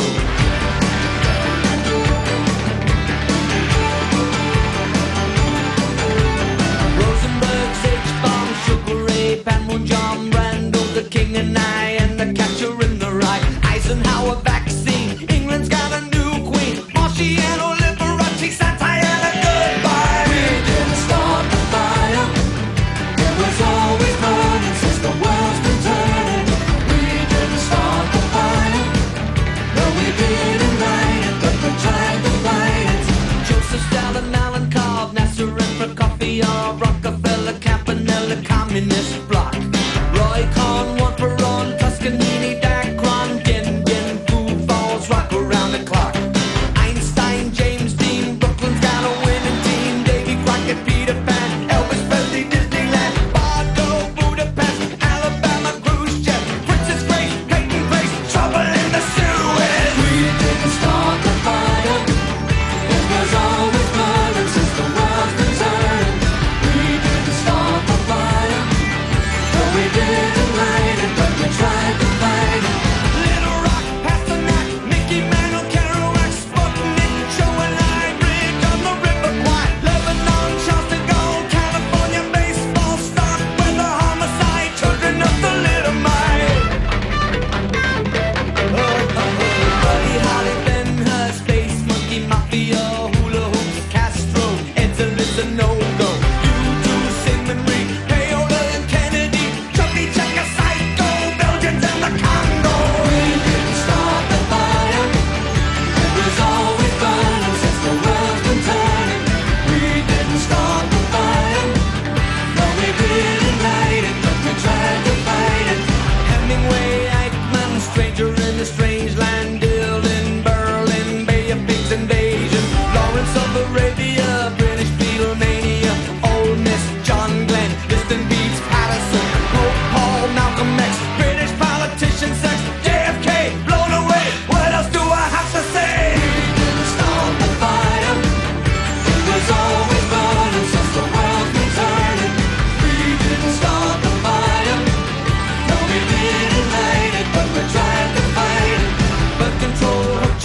Rosenberg, H-Bomb, Sugar Ray, Panmure, John Randall, the King and I, and the Catcher in the Rye, Eisenhower vaccine, England's got a new queen, Marciano, Liberace, satire, and a goodbye. We didn't start the fire, it was always burning since the world's been turning. We didn't start the fire, no we didn't light it, but we tried to fight it. Joseph Stalin, Alan Cobb, Nasser and Prokofiev, Rockefeller, Campanella, Communist Bloc, Roy Cohn, one for on top.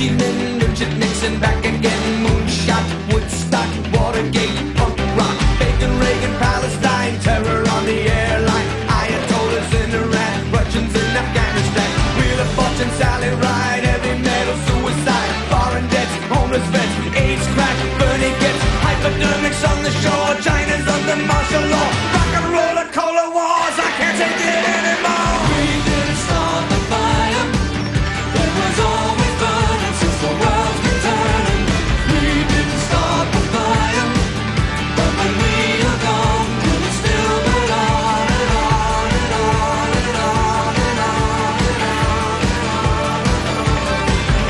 Jimin, Richard Nixon, back again, moonshot, Woodstock, Watergate, punk rock, Bacon, Reagan, Palestine, terror on the airline, Ayatollahs in Iran, Russians in Afghanistan, Wheel of Fortune, Sally Ride, heavy metal, suicide, foreign debts, homeless vets, AIDS crack, Bernie gets hypodermics on the shore, China's under martial law, rock and roll, a cola wars, I can't take it anymore. We didn't start the fire, it was always burning since the world's been turning. We didn't start the fire, but when we are gone, will it still burn on and on and on and on and on and on and on?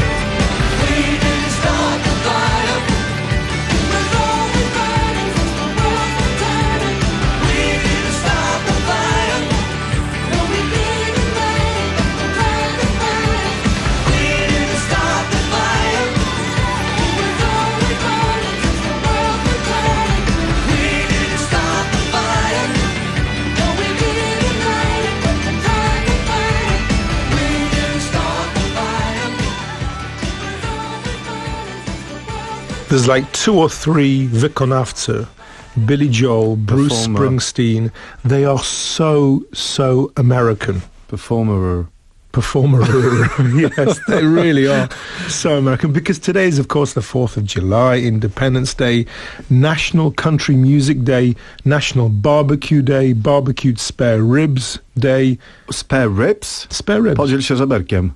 We didn't start the fire, it was always burning since the world's been turning. We didn't start the fire, no we didn't light it, turn the fire. We didn't start the fire, it was always burning since the world's been turning. We didn't start the fire, no we didn't light it, turn the fire. We didn't start the fire, it was always burning since the world's been. There's like two or three wykonawcy, Billy Joel, Bruce Performer. Springsteen. They are so, so American. Performer. Performer. Yes, they really are so American. Because today is, of course, the fourth of July, Independence Day, National Country Music Day, National Barbecue Day, Barbecued Spare Ribs Day. Spare ribs? Spare ribs. Podziel się żeberkiem.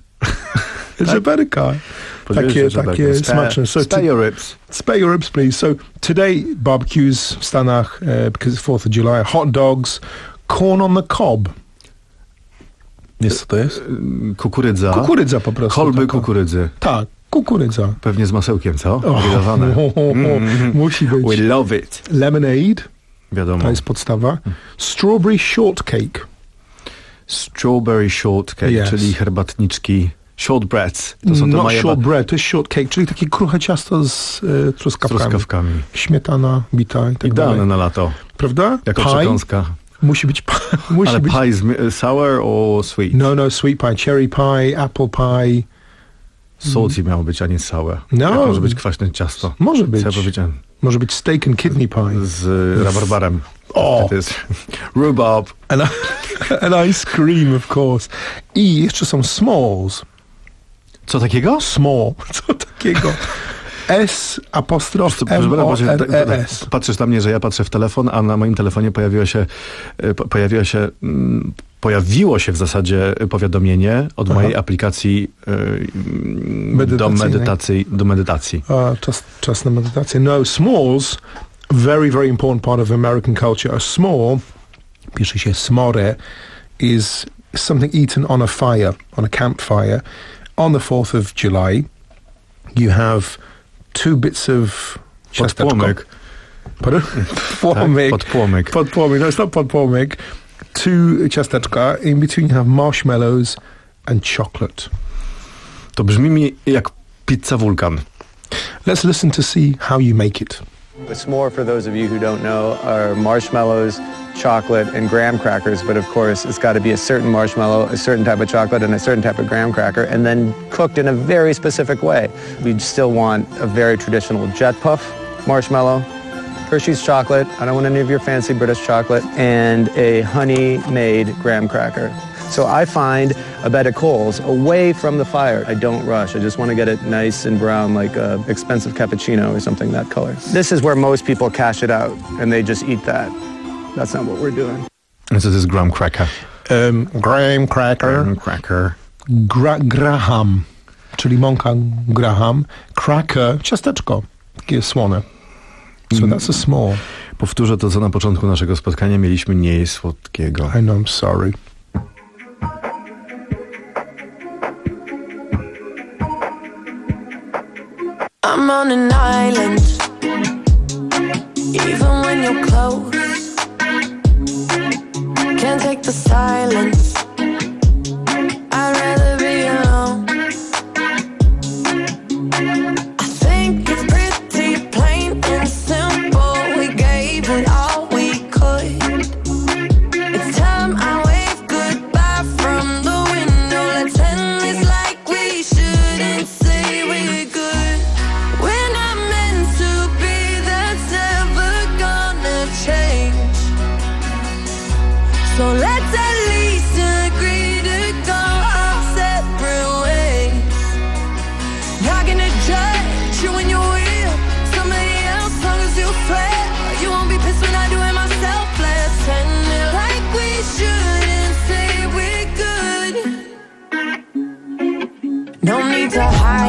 Żeberka. Podziel się Takie, żeberkiem. takie Spare- smaczne. So spare to- your ribs. Spare your ribs, please. So today, barbecues w Stanach, uh, because it's fourth of July, hot dogs, corn on the cob. Wiesz, co to jest? Kukurydza. Kukurydza po prostu. Kolby taka. kukurydzy. Tak, kukurydza. Pewnie z masełkiem, co? Oh, Grillowane. oh, oh, oh. Mm. Musi być. We love it. Lemonade, Wiadomo. to jest podstawa. Strawberry shortcake. Strawberry shortcake, Yes. czyli herbatniczki. Shortbreads. To są te Not majeba- shortbread, to jest shortcake, czyli takie kruche ciasto z e, z truskawkami. truskawkami. Śmietana, bita i tak Idealne dalej. na lato. Prawda? Jako Pie przekąska. musi być, pie- musi Ale być. pie is mi- sour or sweet? No, no, sweet pie, cherry pie, apple pie. Salty miało być, a nie sour. No. Jak może być kwaśne ciasto? Może być. Co ja powiedziałem? Może być steak and kidney pie. Z rabarbarem. O! To jest rhubarb. And, and ice cream, of course. I jeszcze są smalls. Co takiego? Small. Co takiego? S apostrof Proszę M pana, O patrz- N tak- E tak- S. Patrzysz na mnie, że ja patrzę w telefon, a na moim telefonie pojawiło się, e, po- pojawiło się, mm, pojawiło się w zasadzie powiadomienie od Aha. mojej aplikacji e, mm, do Medytacyjnej. medytacji. Do medytacji. A, czas, czas na medytację. No, smalls, very, very important part of American culture. A small, pisze się smore, is something eaten on a fire, on a campfire. On the fourth of July, you have two bits of ciasteczko. Podpłomyk. Pardon? Podpłomyk. Tak, podpłomyk. Podpłomyk. No, it's not podpłomyk. Two ciasteczka. In between you have marshmallows and chocolate. To brzmi mi jak pizza wulkan. Let's listen to see how you make it. A s'more, for those of you who don't know, are marshmallows, chocolate, and graham crackers, but of course it's got to be a certain marshmallow, a certain type of chocolate, and a certain type of graham cracker, and then cooked in a very specific way. We still want a very traditional jet puff marshmallow, Hershey's chocolate, I don't want any of your fancy British chocolate, and a honey-made graham cracker. So I find a bed of coals away from the fire. I don't rush. I just want to get it nice and brown like a expensive cappuccino or something that color. This is where most people cash it out and they just eat that. That's not what we're doing. Co to jest graham cracker? Um, graham cracker. Graham cracker. Gra graham, czyli mąka graham. Cracker, ciasteczko, takie słone. So that's a small. Powtórzę to, co na początku naszego spotkania mieliśmy nie jest słodkiego. I know, I'm sorry. I'm on an island, even when you're close. Can't take the silence. I'd rather be alone. I think it's pretty plain and simple. We gave it all we could. It's time I wave goodbye from the window. Let's end this like we shouldn't say we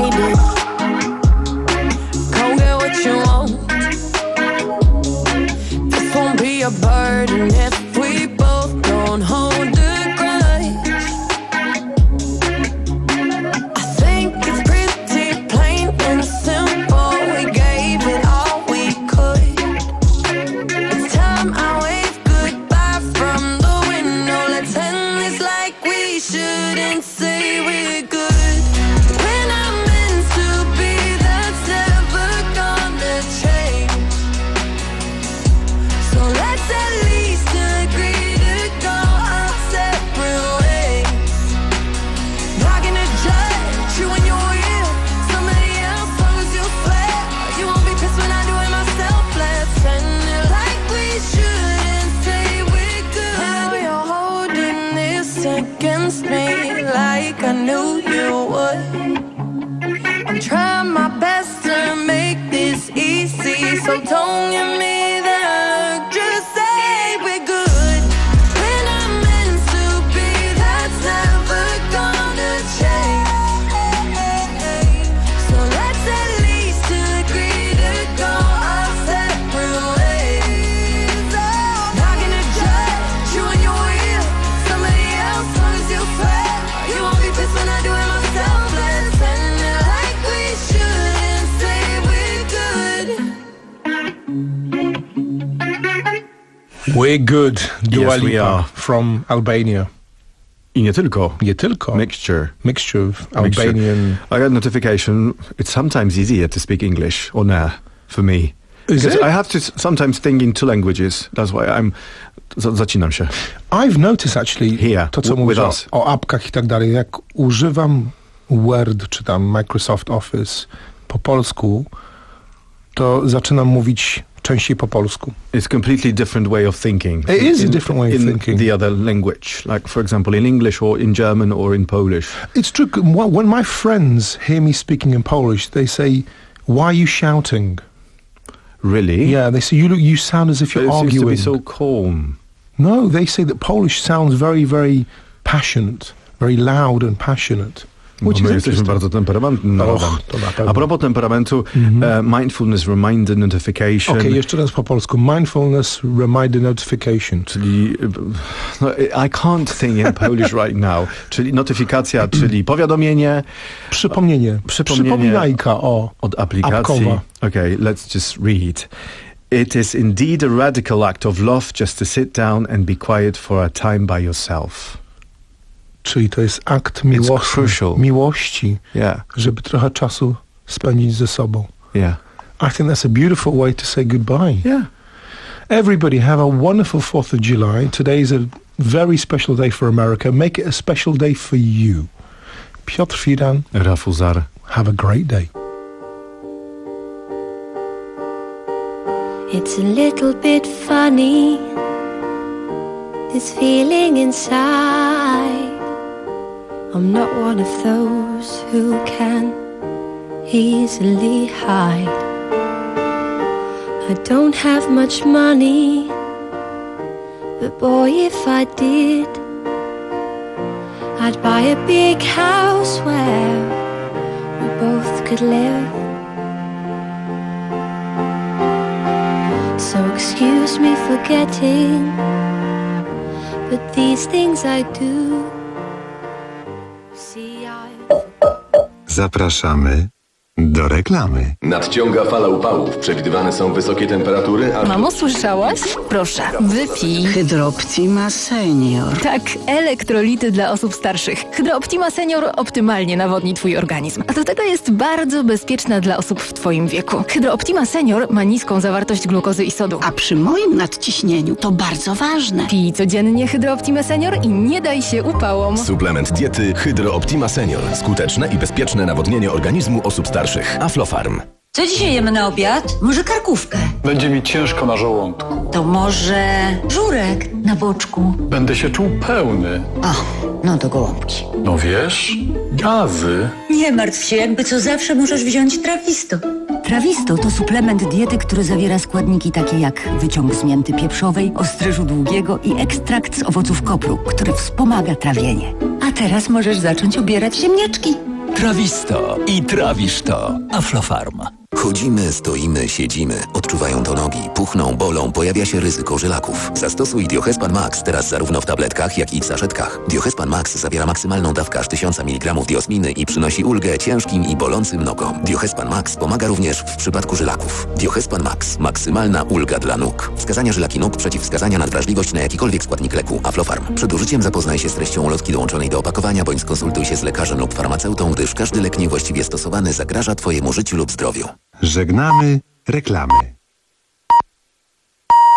need it. Go get what you want. This won't be a burden if we both don't hold the grudge. I think it's pretty plain and simple. We gave it all we could. It's time I wave goodbye from the window. Let's end this like we shouldn't say we're good. When I'm meant to be, that's never gonna change. So let's at least agree to go our separate ways. Not gonna judge you when you're with somebody else, long as you swear you won't be pissed when I do it myself. Let's end it like we shouldn't say we're good. Now you're holding this against me like I knew you would. I'm trying my best to make this easy, so don't give me the look, just say we're good. When I'm meant to be, that's never gonna change. So let's at least agree to go our separate ways. Not gonna judge you when you're with somebody else, long as you swear you won't be pissed when I do it myself. Let's end it like we shouldn't say we're good. We're good. Dua Yes, we Lipa are. from Albania. I nie tylko. Nie tylko. Mixture. Mixture of Mixture. Albanian. I got a notification. It's sometimes easier to speak English or nah for me. Is Because it? I have to s- sometimes think in two languages. That's why I'm... Z- zacinam się. I've noticed actually Here, to, co w- mówisz with o, us. o apkach i tak dalej. Jak używam Word czy tam Microsoft Office po polsku, to zaczynam mówić częściej po polsku. It's completely different way of thinking. It is a in, different way of in thinking. the other language. Like, for example, in English or in German or in Polish. It's true. Wh- When my friends hear me speaking in Polish, they say, "Why are you shouting?" Really? Yeah, they say you look, you sound as if But you're it seems to arguing. be so calm. No, they say that Polish sounds very, very passionate, very loud and passionate. Bo Which my is jesteśmy interesting. bardzo temperamentnym narodem. Och, to na pewno. A propos temperamentu, Mhm. uh, mindfulness reminder notification. Okej, jeszcze raz po polsku. Mindfulness reminder notification. Czyli no, I can't think in Polish right now. Czyli notyfikacja, czyli powiadomienie. Przypomnienie. Przypomnienie Przypominajka o od aplikacji. apkowa. Okay, let's just read. It is indeed a radical act of love just to sit down and be quiet for a time by yourself. Czyli to jest akt miłości, crucial. miłości, Yeah. żeby trochę czasu spędzić ze sobą. Yeah. I think that's a beautiful way to say goodbye. Yeah. Everybody have a wonderful fourth of July. Today is a very special day for America. Make it a special day for you. Piotr Fidan. Rafał Zar. Have a great day. It's a little bit funny, this feeling inside. I'm not one of those who can easily hide. I don't have much money, but boy, if I did, I'd buy a big house where we both could live. So excuse me for getting, but these things I do. See, I Zapraszamy do reklamy. Nadciąga fala upałów. Przewidywane są wysokie temperatury, a... Mamo, słyszałaś? Proszę, wypij. Hydrooptima Senior. Tak, elektrolity dla osób starszych. Hydrooptima Senior optymalnie nawodni twój organizm. A do tego jest bardzo bezpieczna dla osób w twoim wieku. Hydrooptima Senior ma niską zawartość glukozy i sodu. A przy moim nadciśnieniu to bardzo ważne. Pij codziennie Hydrooptima Senior i nie daj się upałom. Suplement diety Hydrooptima Senior. Skuteczne i bezpieczne nawodnienie organizmu osób starszych. Aflofarm. Co dzisiaj jemy na obiad? Może karkówkę? Będzie mi ciężko na żołądku. To może żurek na boczku? Będę się czuł pełny. O, no to gołąbki. No wiesz, gazy. Nie martw się, jakby co zawsze możesz wziąć Trawisto. Trawisto to suplement diety, który zawiera składniki takie jak wyciąg z mięty pieprzowej, ostryżu długiego i ekstrakt z owoców kopru, który wspomaga trawienie. A teraz możesz zacząć ubierać ziemniaczki. Trawisto i trawisz to. Aflofarm. Chodzimy, stoimy, siedzimy. Odczuwają to nogi, puchną, bolą, pojawia się ryzyko żylaków. Zastosuj Diohespan Max teraz zarówno w tabletkach, jak i w saszetkach. Diohespan Max zawiera maksymalną dawkę aż tysiąc miligramów diosminy i przynosi ulgę ciężkim i bolącym nogom. Diohespan Max pomaga również w przypadku żylaków. Diohespan Max. Maksymalna ulga dla nóg. Wskazania żylaki nóg, przeciwwskazania na wrażliwość na jakikolwiek składnik leku. Aflofarm. Przed użyciem zapoznaj się z treścią ulotki dołączonej do opakowania, bądź skonsultuj się z lekarzem lub farmaceutą, gdyż każdy lek niewłaściwie stosowany zagraża Twojemu życiu lub zdrowiu. Żegnamy reklamy.